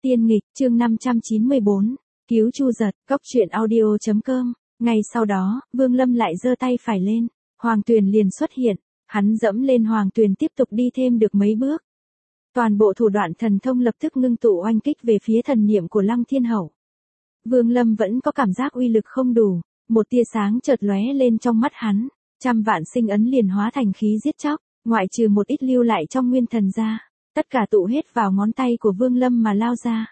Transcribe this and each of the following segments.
Tiên nghịch, chương 594, cứu Chu Giật, cóc truyện audio.com. Ngay sau đó, Vương Lâm lại giơ tay phải lên, Hoàng Tuyền liền xuất hiện, hắn dẫm lên Hoàng Tuyền tiếp tục đi thêm được mấy bước. Toàn bộ thủ đoạn thần thông lập tức ngưng tụ oanh kích về phía thần niệm của Lăng Thiên Hậu. Vương Lâm vẫn có cảm giác uy lực không đủ, một tia sáng chợt lóe lên trong mắt hắn, trăm vạn sinh ấn liền hóa thành khí giết chóc, ngoại trừ một ít lưu lại trong nguyên thần ra, tất cả tụ hết vào ngón tay của Vương Lâm mà lao ra.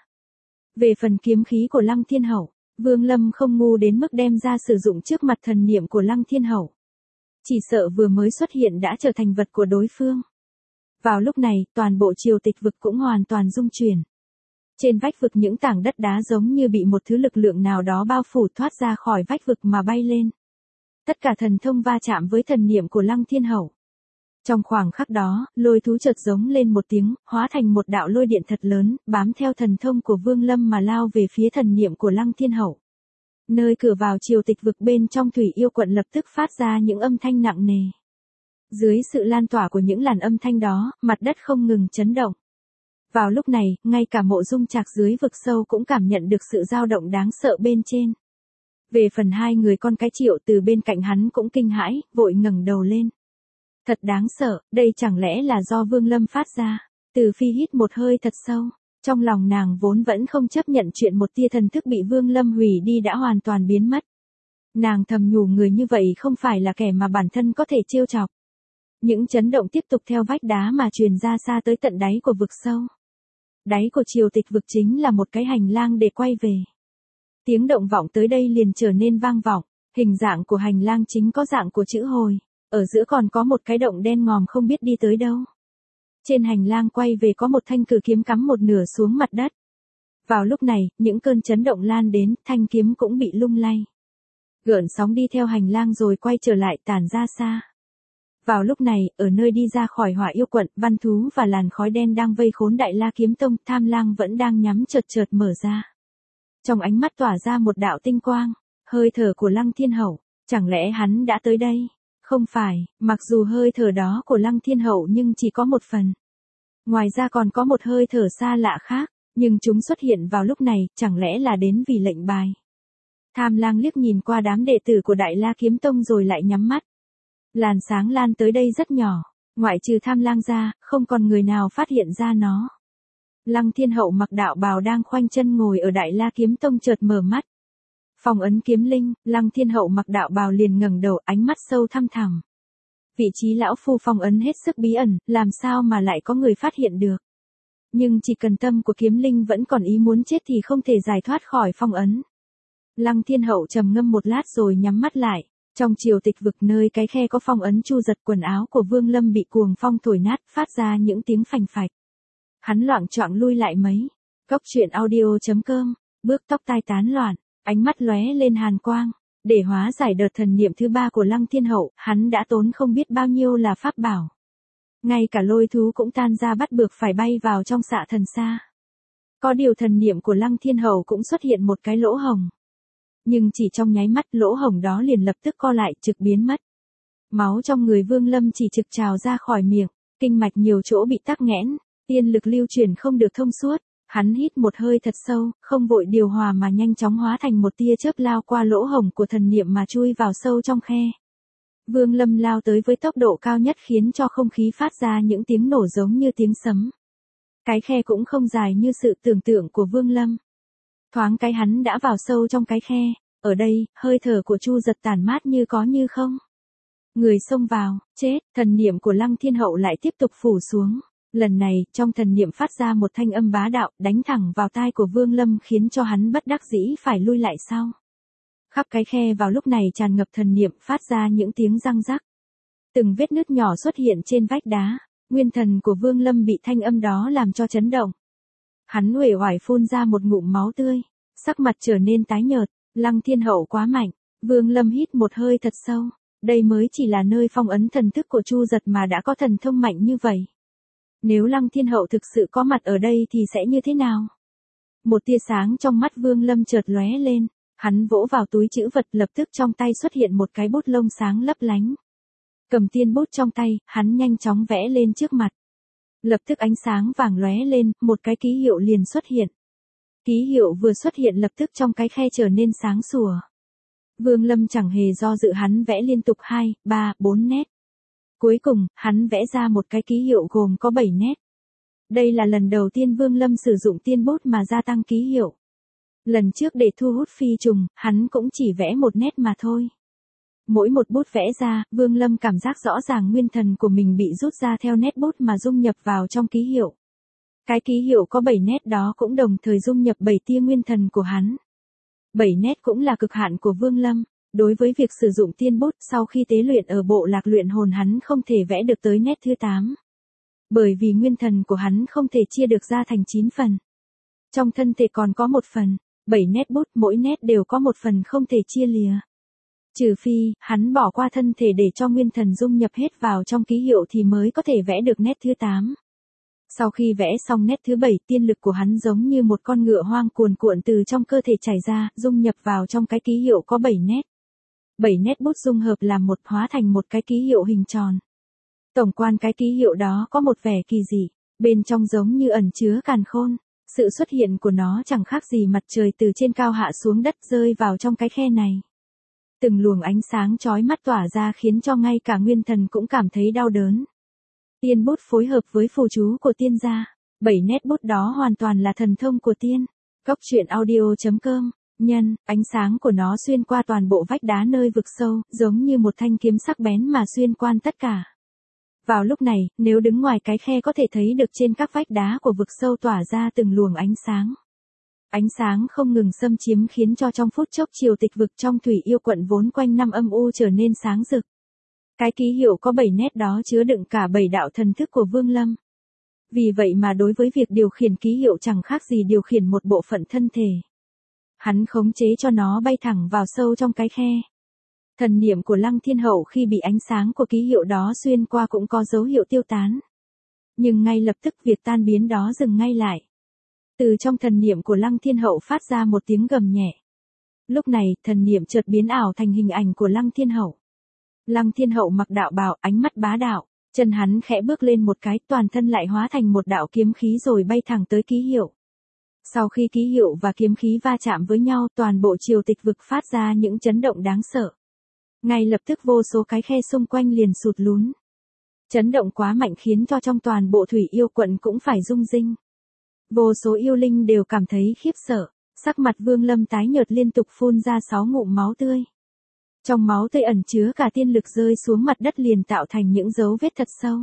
Về phần kiếm khí của Lăng Thiên Hậu, Vương Lâm không ngu đến mức đem ra sử dụng trước mặt thần niệm của Lăng Thiên Hậu. Chỉ sợ vừa mới xuất hiện đã trở thành vật của đối phương. Vào lúc này, toàn bộ triều tịch vực cũng hoàn toàn rung chuyển. Trên vách vực những tảng đất đá giống như bị một thứ lực lượng nào đó bao phủ thoát ra khỏi vách vực mà bay lên. Tất cả thần thông va chạm với thần niệm của Lăng Thiên Hậu. Trong khoảng khắc đó, lôi thú chợt giống lên một tiếng, hóa thành một đạo lôi điện thật lớn, bám theo thần thông của Vương Lâm mà lao về phía thần niệm của Lăng Thiên Hậu. Nơi cửa vào triều tịch vực bên trong Thủy Yêu quận lập tức phát ra những âm thanh nặng nề. Dưới sự lan tỏa của những làn âm thanh đó, mặt đất không ngừng chấn động. Vào lúc này, ngay cả Mộ Dung Trạc dưới vực sâu cũng cảm nhận được sự dao động đáng sợ bên trên. Về phần hai người con cái Triệu từ bên cạnh hắn cũng kinh hãi, vội ngẩng đầu lên. Thật đáng sợ, đây chẳng lẽ là do Vương Lâm phát ra. Từ Phi hít một hơi thật sâu, trong lòng nàng vốn vẫn không chấp nhận chuyện một tia thần thức bị Vương Lâm hủy đi đã hoàn toàn biến mất. Nàng thầm nhủ người như vậy không phải là kẻ mà bản thân có thể trêu chọc. Những chấn động tiếp tục theo vách đá mà truyền ra xa tới tận đáy của vực sâu. Đáy của triều tịch vực chính là một cái hành lang để quay về. Tiếng động vọng tới đây liền trở nên vang vọng, hình dạng của hành lang chính có dạng của chữ hồi, ở giữa còn có một cái động đen ngòm không biết đi tới đâu. Trên hành lang quay về có một thanh cử kiếm cắm một nửa xuống mặt đất. Vào lúc này, những cơn chấn động lan đến, thanh kiếm cũng bị lung lay. Gợn sóng đi theo hành lang rồi quay trở lại tản ra xa. Vào lúc này, ở nơi đi ra khỏi Hỏa Yêu quận, Văn Thú và làn khói đen đang vây khốn Đại La Kiếm Tông, Tham Lang vẫn đang nhắm chợt chợt mở ra. Trong ánh mắt tỏa ra một đạo tinh quang, hơi thở của Lăng Thiên Hậu, chẳng lẽ hắn đã tới đây? Không phải, mặc dù hơi thở đó của Lăng Thiên Hậu nhưng chỉ có một phần. Ngoài ra còn có một hơi thở xa lạ khác, nhưng chúng xuất hiện vào lúc này, chẳng lẽ là đến vì lệnh bài. Tham Lang liếc nhìn qua đám đệ tử của Đại La Kiếm Tông rồi lại nhắm mắt. Làn sáng lan tới đây rất nhỏ, ngoại trừ Tham Lang ra, không còn người nào phát hiện ra nó. Lăng Thiên Hậu mặc đạo bào đang khoanh chân ngồi ở Đại La Kiếm Tông chợt mở mắt. Phong ấn kiếm linh, Lăng Thiên Hậu mặc đạo bào liền ngẩng đầu, ánh mắt sâu thăm thẳm. Vị trí lão phu phong ấn hết sức bí ẩn, làm sao mà lại có người phát hiện được. Nhưng chỉ cần tâm của kiếm linh vẫn còn ý muốn chết thì không thể giải thoát khỏi phong ấn. Lăng Thiên Hậu trầm ngâm một lát rồi nhắm mắt lại. Trong triều tịch vực nơi cái khe có phong ấn Chu Giật, quần áo của Vương Lâm bị cuồng phong thổi nát, phát ra những tiếng phành phạch. Hắn loạng choạng lui lại mấy. Cóc truyện audio.com, bước tóc tai tán loạn, ánh mắt lóe lên hàn quang. Để hóa giải đợt thần niệm thứ ba của Lăng Thiên Hậu, hắn đã tốn không biết bao nhiêu là pháp bảo. Ngay cả lôi thú cũng tan ra bắt buộc phải bay vào trong xạ thần xa. Có điều thần niệm của Lăng Thiên Hậu cũng xuất hiện một cái lỗ hổng. Nhưng chỉ trong nháy mắt lỗ hổng đó liền lập tức co lại trực biến mất. Máu trong người Vương Lâm chỉ trực trào ra khỏi miệng, kinh mạch nhiều chỗ bị tắc nghẽn, tiên lực lưu truyền không được thông suốt. Hắn hít một hơi thật sâu, không vội điều hòa mà nhanh chóng hóa thành một tia chớp lao qua lỗ hổng của thần niệm mà chui vào sâu trong khe. Vương Lâm lao tới với tốc độ cao nhất khiến cho không khí phát ra những tiếng nổ giống như tiếng sấm. Cái khe cũng không dài như sự tưởng tượng của Vương Lâm. Thoáng cái hắn đã vào sâu trong cái khe, ở đây, hơi thở của Chu Giật tản mát như có như không. Người xông vào, chết, thần niệm của Lăng Thiên Hậu lại tiếp tục phủ xuống. Lần này, trong thần niệm phát ra một thanh âm bá đạo, đánh thẳng vào tai của Vương Lâm khiến cho hắn bất đắc dĩ phải lui lại sau. Khắp cái khe vào lúc này tràn ngập thần niệm phát ra những tiếng răng rắc. Từng vết nứt nhỏ xuất hiện trên vách đá, nguyên thần của Vương Lâm bị thanh âm đó làm cho chấn động. Hắn uể oải phun ra một ngụm máu tươi, sắc mặt trở nên tái nhợt, Lăng Thiên Hậu quá mạnh, Vương Lâm hít một hơi thật sâu, đây mới chỉ là nơi phong ấn thần thức của Chu Giật mà đã có thần thông mạnh như vậy. Nếu Lăng Thiên Hậu thực sự có mặt ở đây thì sẽ như thế nào? Một tia sáng trong mắt Vương Lâm chợt lóe lên, hắn vỗ vào túi trữ vật lập tức trong tay xuất hiện một cái bút lông sáng lấp lánh. Cầm tiên bút trong tay, hắn nhanh chóng vẽ lên trước mặt. Lập tức ánh sáng vàng lóe lên, một cái ký hiệu liền xuất hiện. Ký hiệu vừa xuất hiện lập tức trong cái khe trở nên sáng sủa. Vương Lâm chẳng hề do dự, hắn vẽ liên tục 2, 3, 4 nét. Cuối cùng, hắn vẽ ra một cái ký hiệu gồm có 7 nét. Đây là lần đầu tiên Vương Lâm sử dụng tiên bút mà gia tăng ký hiệu. Lần trước để thu hút phi trùng, hắn cũng chỉ vẽ một nét mà thôi. Mỗi một bút vẽ ra, Vương Lâm cảm giác rõ ràng nguyên thần của mình bị rút ra theo nét bút mà dung nhập vào trong ký hiệu. Cái ký hiệu có 7 nét đó cũng đồng thời dung nhập 7 tia nguyên thần của hắn. 7 nét cũng là cực hạn của Vương Lâm. Đối với việc sử dụng tiên bút, sau khi tế luyện ở bộ lạc luyện hồn, hắn không thể vẽ được tới nét thứ 8. Bởi vì nguyên thần của hắn không thể chia được ra thành 9 phần. Trong thân thể còn có một phần, 7 nét bút mỗi nét đều có một phần không thể chia lìa. Trừ phi, hắn bỏ qua thân thể để cho nguyên thần dung nhập hết vào trong ký hiệu thì mới có thể vẽ được nét thứ 8. Sau khi vẽ xong nét thứ 7, tiên lực của hắn giống như một con ngựa hoang cuồn cuộn từ trong cơ thể chảy ra, dung nhập vào trong cái ký hiệu có 7 nét. 7 nét bút dung hợp làm một, hóa thành một cái ký hiệu hình tròn. Tổng quan cái ký hiệu đó có một vẻ kỳ dị, bên trong giống như ẩn chứa càn khôn. Sự xuất hiện của nó chẳng khác gì mặt trời từ trên cao hạ xuống đất rơi vào trong cái khe này. Từng luồng ánh sáng chói mắt tỏa ra khiến cho ngay cả nguyên thần cũng cảm thấy đau đớn. Tiên bút phối hợp với phù chú của tiên gia, 7 nét bút đó hoàn toàn là thần thông của tiên. Cốc truyện audio.com, nhân, ánh sáng của nó xuyên qua toàn bộ vách đá nơi vực sâu, giống như một thanh kiếm sắc bén mà xuyên qua tất cả. Vào lúc này, nếu đứng ngoài cái khe có thể thấy được trên các vách đá của vực sâu tỏa ra từng luồng ánh sáng. Ánh sáng không ngừng xâm chiếm khiến cho trong phút chốc triều tịch vực trong thủy yêu quận vốn quanh năm âm u trở nên sáng rực. Cái ký hiệu có 7 nét đó chứa đựng cả 7 đạo thần thức của Vương Lâm. Vì vậy mà đối với việc điều khiển ký hiệu chẳng khác gì điều khiển một bộ phận thân thể. Hắn khống chế cho nó bay thẳng vào sâu trong cái khe. Thần niệm của Lăng Thiên Hậu khi bị ánh sáng của ký hiệu đó xuyên qua cũng có dấu hiệu tiêu tán. Nhưng ngay lập tức việc tan biến đó dừng ngay lại. Từ trong thần niệm của Lăng Thiên Hậu phát ra một tiếng gầm nhẹ. Lúc này, thần niệm chợt biến ảo thành hình ảnh của Lăng Thiên Hậu. Lăng Thiên Hậu mặc đạo bào, ánh mắt bá đạo, chân hắn khẽ bước lên một cái, toàn thân lại hóa thành một đạo kiếm khí rồi bay thẳng tới ký hiệu. Sau khi ký hiệu và kiếm khí va chạm với nhau, toàn bộ triều tịch vực phát ra những chấn động đáng sợ. Ngay lập tức vô số cái khe xung quanh liền sụt lún. Chấn động quá mạnh khiến cho trong toàn bộ thủy yêu quận cũng phải rung rinh. Vô số yêu linh đều cảm thấy khiếp sợ, sắc mặt Vương Lâm tái nhợt liên tục phun ra 6 ngụm máu tươi. Trong máu tươi ẩn chứa cả tiên lực rơi xuống mặt đất liền tạo thành những dấu vết thật sâu.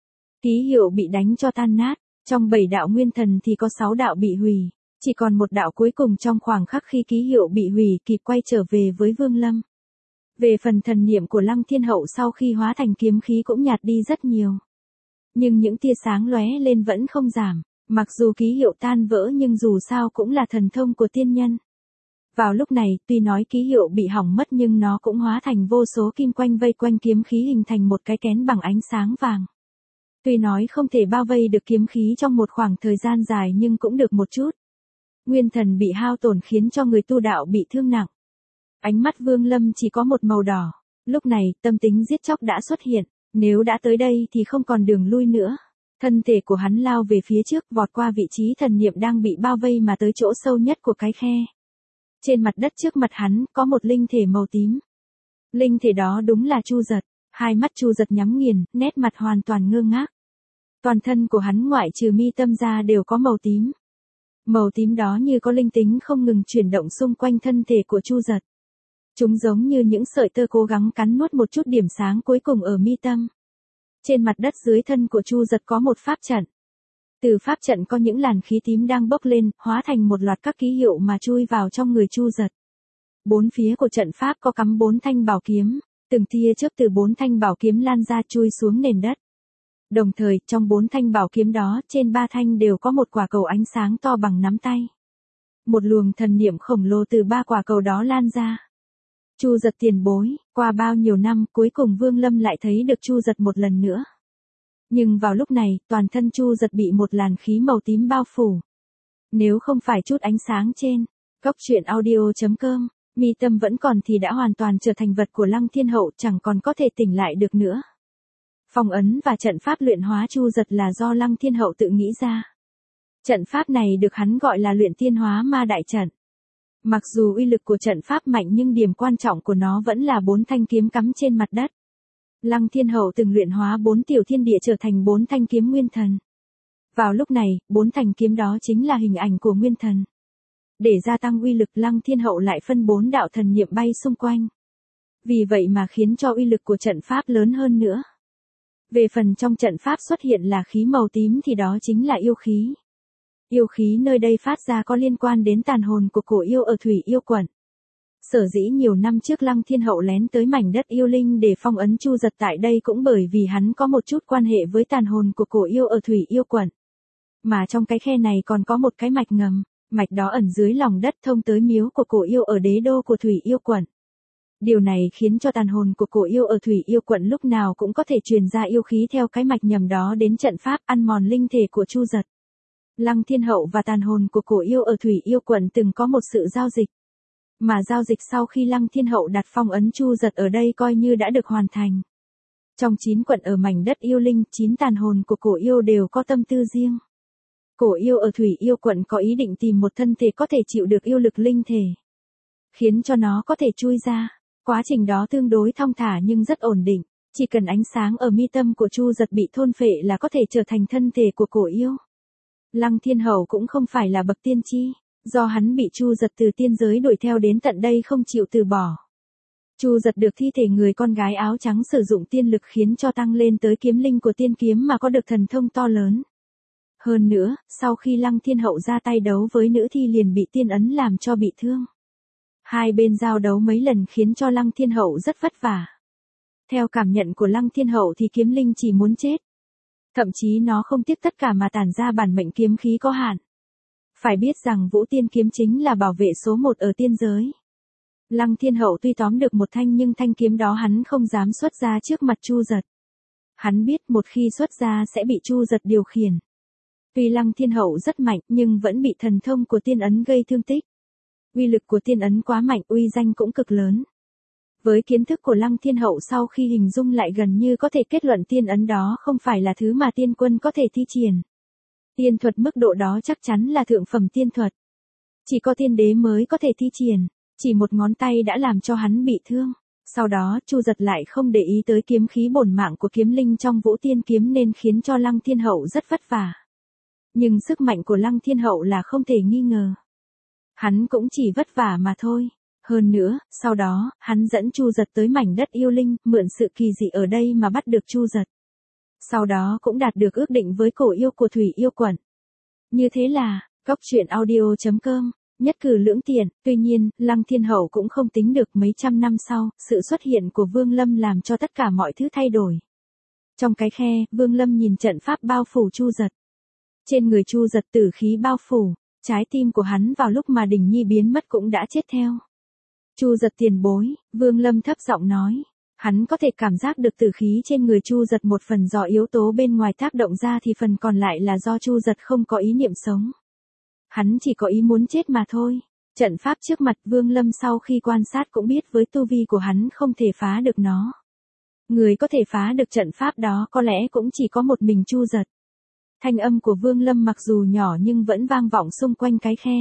Ký hiệu bị đánh cho tan nát, trong 7 đạo nguyên thần thì có 6 đạo bị hủy, chỉ còn một đạo cuối cùng trong khoảng khắc khi ký hiệu bị hủy kịp quay trở về với Vương Lâm. Về phần thần niệm của Lăng Thiên Hậu sau khi hóa thành kiếm khí cũng nhạt đi rất nhiều. Nhưng những tia sáng lóe lên vẫn không giảm, mặc dù ký hiệu tan vỡ nhưng dù sao cũng là thần thông của tiên nhân. Vào lúc này, tuy nói ký hiệu bị hỏng mất nhưng nó cũng hóa thành vô số kim quanh vây quanh kiếm khí hình thành một cái kén bằng ánh sáng vàng. Tuy nói không thể bao vây được kiếm khí trong một khoảng thời gian dài nhưng cũng được một chút. Nguyên thần bị hao tổn khiến cho người tu đạo bị thương nặng. Ánh mắt Vương Lâm chỉ có một màu đỏ. Lúc này, tâm tính giết chóc đã xuất hiện. Nếu đã tới đây thì không còn đường lui nữa. Thân thể của hắn lao về phía trước, vọt qua vị trí thần niệm đang bị bao vây mà tới chỗ sâu nhất của cái khe. Trên mặt đất trước mặt hắn, có một linh thể màu tím. Linh thể đó đúng là Chu Giật. Hai mắt Chu Giật nhắm nghiền, nét mặt hoàn toàn ngơ ngác. Toàn thân của hắn ngoại trừ mi tâm ra đều có màu tím. Màu tím đó như có linh tính không ngừng chuyển động xung quanh thân thể của Chu Giật. Chúng giống như những sợi tơ cố gắng cắn nuốt một chút điểm sáng cuối cùng ở mi tâm. Trên mặt đất dưới thân của Chu Giật có một pháp trận. Từ pháp trận có những làn khí tím đang bốc lên, hóa thành một loạt các ký hiệu mà chui vào trong người Chu Giật. Bốn phía của trận pháp có cắm 4 thanh bảo kiếm, từng tia chớp từ 4 thanh bảo kiếm lan ra chui xuống nền đất. Đồng thời, trong 4 thanh bảo kiếm đó, trên 3 thanh đều có một quả cầu ánh sáng to bằng nắm tay. Một luồng thần niệm khổng lồ từ 3 quả cầu đó lan ra. Chu Giật tiền bối, qua bao nhiêu năm, cuối cùng Vương Lâm lại thấy được Chu Giật một lần nữa. Nhưng vào lúc này, toàn thân Chu Giật bị một làn khí màu tím bao phủ. Nếu không phải chút ánh sáng trên, cốc truyện audio.com, mi tâm vẫn còn thì đã hoàn toàn trở thành vật của Lăng Thiên Hậu, chẳng còn có thể tỉnh lại được nữa. Phong ấn và trận pháp luyện hóa Chu Giật là do Lăng Thiên Hậu tự nghĩ ra. Trận pháp này được hắn gọi là luyện tiên hóa ma đại trận. Mặc dù uy lực của trận pháp mạnh nhưng điểm quan trọng của nó vẫn là 4 thanh kiếm cắm trên mặt đất. Lăng Thiên Hậu từng luyện hóa 4 tiểu thiên địa trở thành 4 thanh kiếm nguyên thần. Vào lúc này, 4 thanh kiếm đó chính là hình ảnh của nguyên thần. Để gia tăng uy lực, Lăng Thiên Hậu lại phân 4 đạo thần niệm bay xung quanh. Vì vậy mà khiến cho uy lực của trận pháp lớn hơn nữa. Về phần trong trận pháp xuất hiện là khí màu tím thì đó chính là yêu khí. Yêu khí nơi đây phát ra có liên quan đến tàn hồn của cổ yêu ở Thủy Yêu Quận. Sở dĩ nhiều năm trước Lăng Thiên Hậu lén tới mảnh đất yêu linh để phong ấn Chu Giật tại đây cũng bởi vì hắn có một chút quan hệ với tàn hồn của cổ yêu ở Thủy Yêu Quận. Mà trong cái khe này còn có một cái mạch ngầm, mạch đó ẩn dưới lòng đất thông tới miếu của cổ yêu ở đế đô của Thủy Yêu Quận. Điều này khiến cho tàn hồn của cổ yêu ở Thủy Yêu Quận lúc nào cũng có thể truyền ra yêu khí theo cái mạch nhầm đó đến trận pháp ăn mòn linh thể của Chu Giật. Lăng Thiên Hậu và tàn hồn của cổ yêu ở Thủy Yêu Quận từng có một sự giao dịch. Mà giao dịch sau khi Lăng Thiên Hậu đặt phong ấn Chu Giật ở đây coi như đã được hoàn thành. Trong 9 quận ở mảnh đất yêu linh, 9 tàn hồn của cổ yêu đều có tâm tư riêng. Cổ yêu ở Thủy Yêu Quận có ý định tìm một thân thể có thể chịu được yêu lực linh thể, khiến cho nó có thể chui ra. Quá trình đó tương đối thong thả nhưng rất ổn định, chỉ cần ánh sáng ở mi tâm của Chu Giật bị thôn phệ là có thể trở thành thân thể của cổ yêu. Lăng Thiên Hậu cũng không phải là bậc tiên tri, do hắn bị Chu Giật từ tiên giới đuổi theo đến tận đây không chịu từ bỏ. Chu Giật được thi thể người con gái áo trắng sử dụng tiên lực khiến cho tăng lên tới kiếm linh của tiên kiếm mà có được thần thông to lớn. Hơn nữa, sau khi Lăng Thiên Hậu ra tay đấu với nữ thi liền bị tiên ấn làm cho bị thương. Hai bên giao đấu mấy lần khiến cho Lăng Thiên Hậu rất vất vả. Theo cảm nhận của Lăng Thiên Hậu thì kiếm linh chỉ muốn chết. Thậm chí nó không tiếc tất cả mà tản ra bản mệnh kiếm khí có hạn. Phải biết rằng Vũ Tiên kiếm chính là bảo vệ số 1 ở tiên giới. Lăng Thiên Hậu tuy tóm được một thanh nhưng thanh kiếm đó hắn không dám xuất ra trước mặt Chu Giật. Hắn biết một khi xuất ra sẽ bị Chu Giật điều khiển. Tuy Lăng Thiên Hậu rất mạnh nhưng vẫn bị thần thông của tiên ấn gây thương tích. Uy lực của tiên ấn quá mạnh, uy danh cũng cực lớn. Với kiến thức của Lăng Thiên Hậu sau khi hình dung lại gần như có thể kết luận tiên ấn đó không phải là thứ mà tiên quân có thể thi triển. Tiên thuật mức độ đó chắc chắn là thượng phẩm tiên thuật. Chỉ có tiên đế mới có thể thi triển, chỉ một ngón tay đã làm cho hắn bị thương. Sau đó Chu Giật lại không để ý tới kiếm khí bổn mạng của kiếm linh trong Vũ Tiên kiếm nên khiến cho Lăng Thiên Hậu rất vất vả. Nhưng sức mạnh của Lăng Thiên Hậu là không thể nghi ngờ. Hắn cũng chỉ vất vả mà thôi. Hơn nữa, sau đó, hắn dẫn Chu Giật tới mảnh đất yêu linh, mượn sự kỳ dị ở đây mà bắt được Chu Giật. Sau đó cũng đạt được ước định với cổ yêu của Thủy Yêu Quận. Như thế là, coctruyện.audio.com, nhất cử lưỡng tiện. Tuy nhiên, Lăng Thiên Hậu cũng không tính được mấy trăm năm sau, sự xuất hiện của Vương Lâm làm cho tất cả mọi thứ thay đổi. Trong cái khe, Vương Lâm nhìn trận pháp bao phủ Chu Giật. Trên người Chu Giật tử khí bao phủ, trái tim của hắn vào lúc mà Đình Nhi biến mất cũng đã chết theo. Chu Giật tiền bối, Vương Lâm thấp giọng nói. Hắn có thể cảm giác được tử khí trên người Chu Giật, một phần do yếu tố bên ngoài tác động ra thì phần còn lại là do Chu Giật không có ý niệm sống. Hắn chỉ có ý muốn chết mà thôi. Trận pháp trước mặt Vương Lâm sau khi quan sát cũng biết với tu vi của hắn không thể phá được nó. Người có thể phá được trận pháp đó có lẽ cũng chỉ có một mình Chu Giật. Thanh âm của Vương Lâm mặc dù nhỏ nhưng vẫn vang vọng xung quanh cái khe.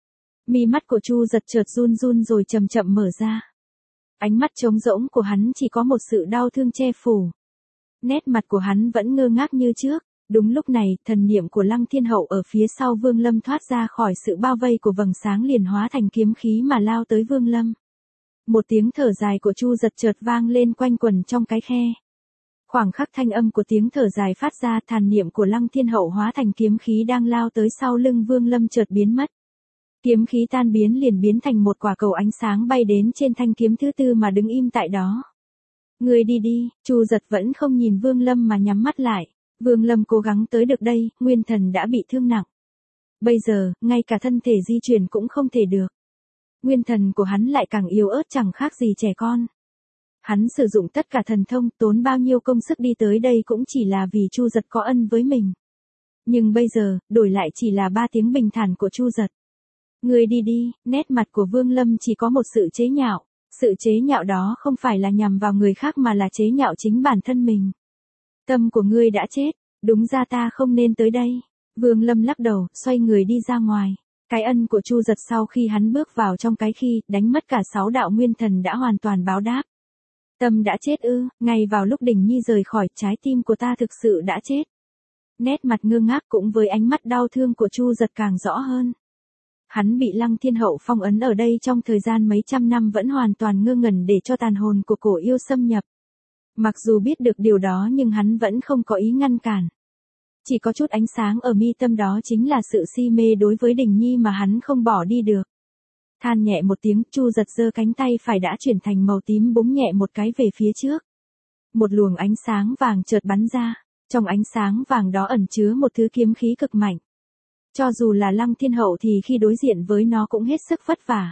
Mi mắt của Chu Giật chợt run run rồi chậm chậm mở ra. Ánh mắt trống rỗng của hắn chỉ có một sự đau thương che phủ. Nét mặt của hắn vẫn ngơ ngác như trước. Đúng lúc này, thần niệm của Lăng Thiên Hậu ở phía sau Vương Lâm thoát ra khỏi sự bao vây của vầng sáng liền hóa thành kiếm khí mà lao tới Vương Lâm. Một tiếng thở dài của Chu Giật chợt vang lên quanh quẩn trong cái khe. Khoảng khắc thanh âm của tiếng thở dài phát ra, thần niệm của Lăng Thiên Hậu hóa thành kiếm khí đang lao tới sau lưng Vương Lâm chợt biến mất. Kiếm khí tan biến liền biến thành một quả cầu ánh sáng bay đến trên thanh kiếm thứ tư mà đứng im tại đó. Người đi đi, Chu Giật vẫn không nhìn Vương Lâm mà nhắm mắt lại. Vương Lâm cố gắng tới được đây, nguyên thần đã bị thương nặng. Bây giờ, ngay cả thân thể di chuyển cũng không thể được. Nguyên thần của hắn lại càng yếu ớt chẳng khác gì trẻ con. Hắn sử dụng tất cả thần thông, tốn bao nhiêu công sức đi tới đây cũng chỉ là vì Chu Giật có ân với mình. Nhưng bây giờ, đổi lại chỉ là 3 tiếng bình thản của Chu Giật. Người đi đi, nét mặt của Vương Lâm chỉ có một sự chế nhạo. Sự chế nhạo đó không phải là nhằm vào người khác mà là chế nhạo chính bản thân mình. Tâm của ngươi đã chết, đúng ra ta không nên tới đây. Vương Lâm lắc đầu, xoay người đi ra ngoài. Cái ân của Chu Giật sau khi hắn bước vào trong cái khi đánh mất cả 6 đạo nguyên thần đã hoàn toàn báo đáp. Tâm đã chết ư? Ngay vào lúc Đình Nhi rời khỏi, trái tim của ta thực sự đã chết. Nét mặt ngơ ngác cũng với ánh mắt đau thương của Chu Giật càng rõ hơn. Hắn bị Lăng Thiên Hậu phong ấn ở đây trong thời gian mấy trăm năm vẫn hoàn toàn ngơ ngẩn để cho tàn hồn của cổ yêu xâm nhập. Mặc dù biết được điều đó nhưng hắn vẫn không có ý ngăn cản. Chỉ có chút ánh sáng ở mi tâm đó chính là sự si mê đối với Đình Nhi mà hắn không bỏ đi được. Than nhẹ một tiếng, Chu Giật giơ cánh tay phải đã chuyển thành màu tím búng nhẹ một cái về phía trước. Một luồng ánh sáng vàng chợt bắn ra, trong ánh sáng vàng đó ẩn chứa một thứ kiếm khí cực mạnh. Cho dù là Lăng Thiên Hậu thì khi đối diện với nó cũng hết sức vất vả.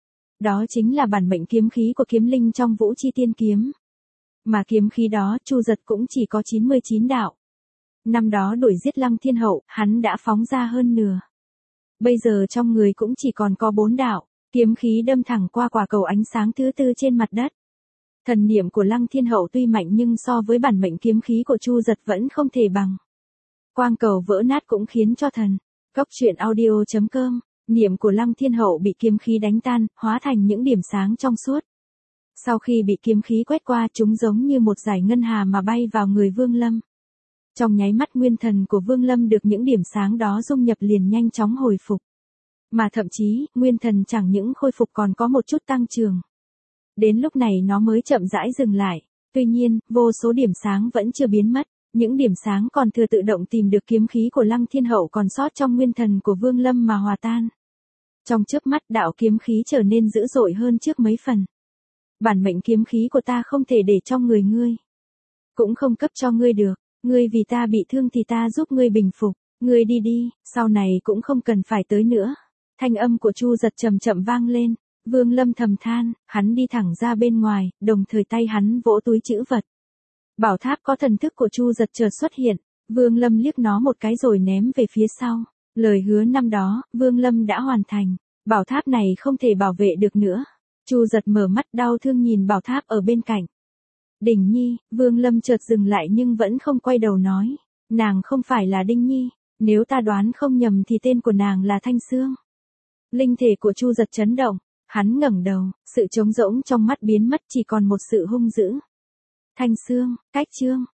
Đó chính là bản mệnh kiếm khí của kiếm linh trong Vũ Chi Tiên Kiếm. Mà kiếm khí đó Chu Giật cũng chỉ có 99 đạo. Năm đó đuổi giết Lăng Thiên Hậu, hắn đã phóng ra hơn nửa. Bây giờ trong người cũng chỉ còn có 4 đạo, kiếm khí đâm thẳng qua quả cầu ánh sáng thứ 4 trên mặt đất. Thần niệm của Lăng Thiên Hậu tuy mạnh nhưng so với bản mệnh kiếm khí của Chu Giật vẫn không thể bằng. Quang cầu vỡ nát cũng khiến cho thần. Cốc truyện audio.com, niệm của Lăng Thiên Hậu bị kiếm khí đánh tan, hóa thành những điểm sáng trong suốt. Sau khi bị kiếm khí quét qua, chúng giống như một dải ngân hà mà bay vào người Vương Lâm. Trong nháy mắt nguyên thần của Vương Lâm được những điểm sáng đó dung nhập liền nhanh chóng hồi phục. Mà thậm chí, nguyên thần chẳng những khôi phục còn có một chút tăng trưởng. Đến lúc này nó mới chậm rãi dừng lại. Tuy nhiên, vô số điểm sáng vẫn chưa biến mất. Những điểm sáng còn thừa tự động tìm được kiếm khí của Lăng Thiên Hậu còn sót trong nguyên thần của Vương Lâm mà hòa tan. Trong chớp mắt đạo kiếm khí trở nên dữ dội hơn trước mấy phần. Bản mệnh kiếm khí của ta không thể để trong người ngươi. Cũng không cấp cho ngươi được. Ngươi vì ta bị thương thì ta giúp ngươi bình phục. Ngươi đi đi, sau này cũng không cần phải tới nữa. Thanh âm của Chu Giật chậm chậm vang lên. Vương Lâm thầm than, hắn đi thẳng ra bên ngoài, đồng thời tay hắn vỗ túi trữ vật. Bảo tháp có thần thức của Chu Giật chợt xuất hiện, Vương Lâm liếc nó một cái rồi ném về phía sau. Lời hứa năm đó, Vương Lâm đã hoàn thành, bảo tháp này không thể bảo vệ được nữa. Chu Giật mở mắt đau thương nhìn bảo tháp ở bên cạnh. Đình Nhi, Vương Lâm chợt dừng lại nhưng vẫn không quay đầu nói, nàng không phải là Đinh Nhi, nếu ta đoán không nhầm thì tên của nàng là Thanh Sương. Linh thể của Chu Giật chấn động, hắn ngẩng đầu, sự trống rỗng trong mắt biến mất chỉ còn một sự hung dữ. Thanh Sương, cách chương.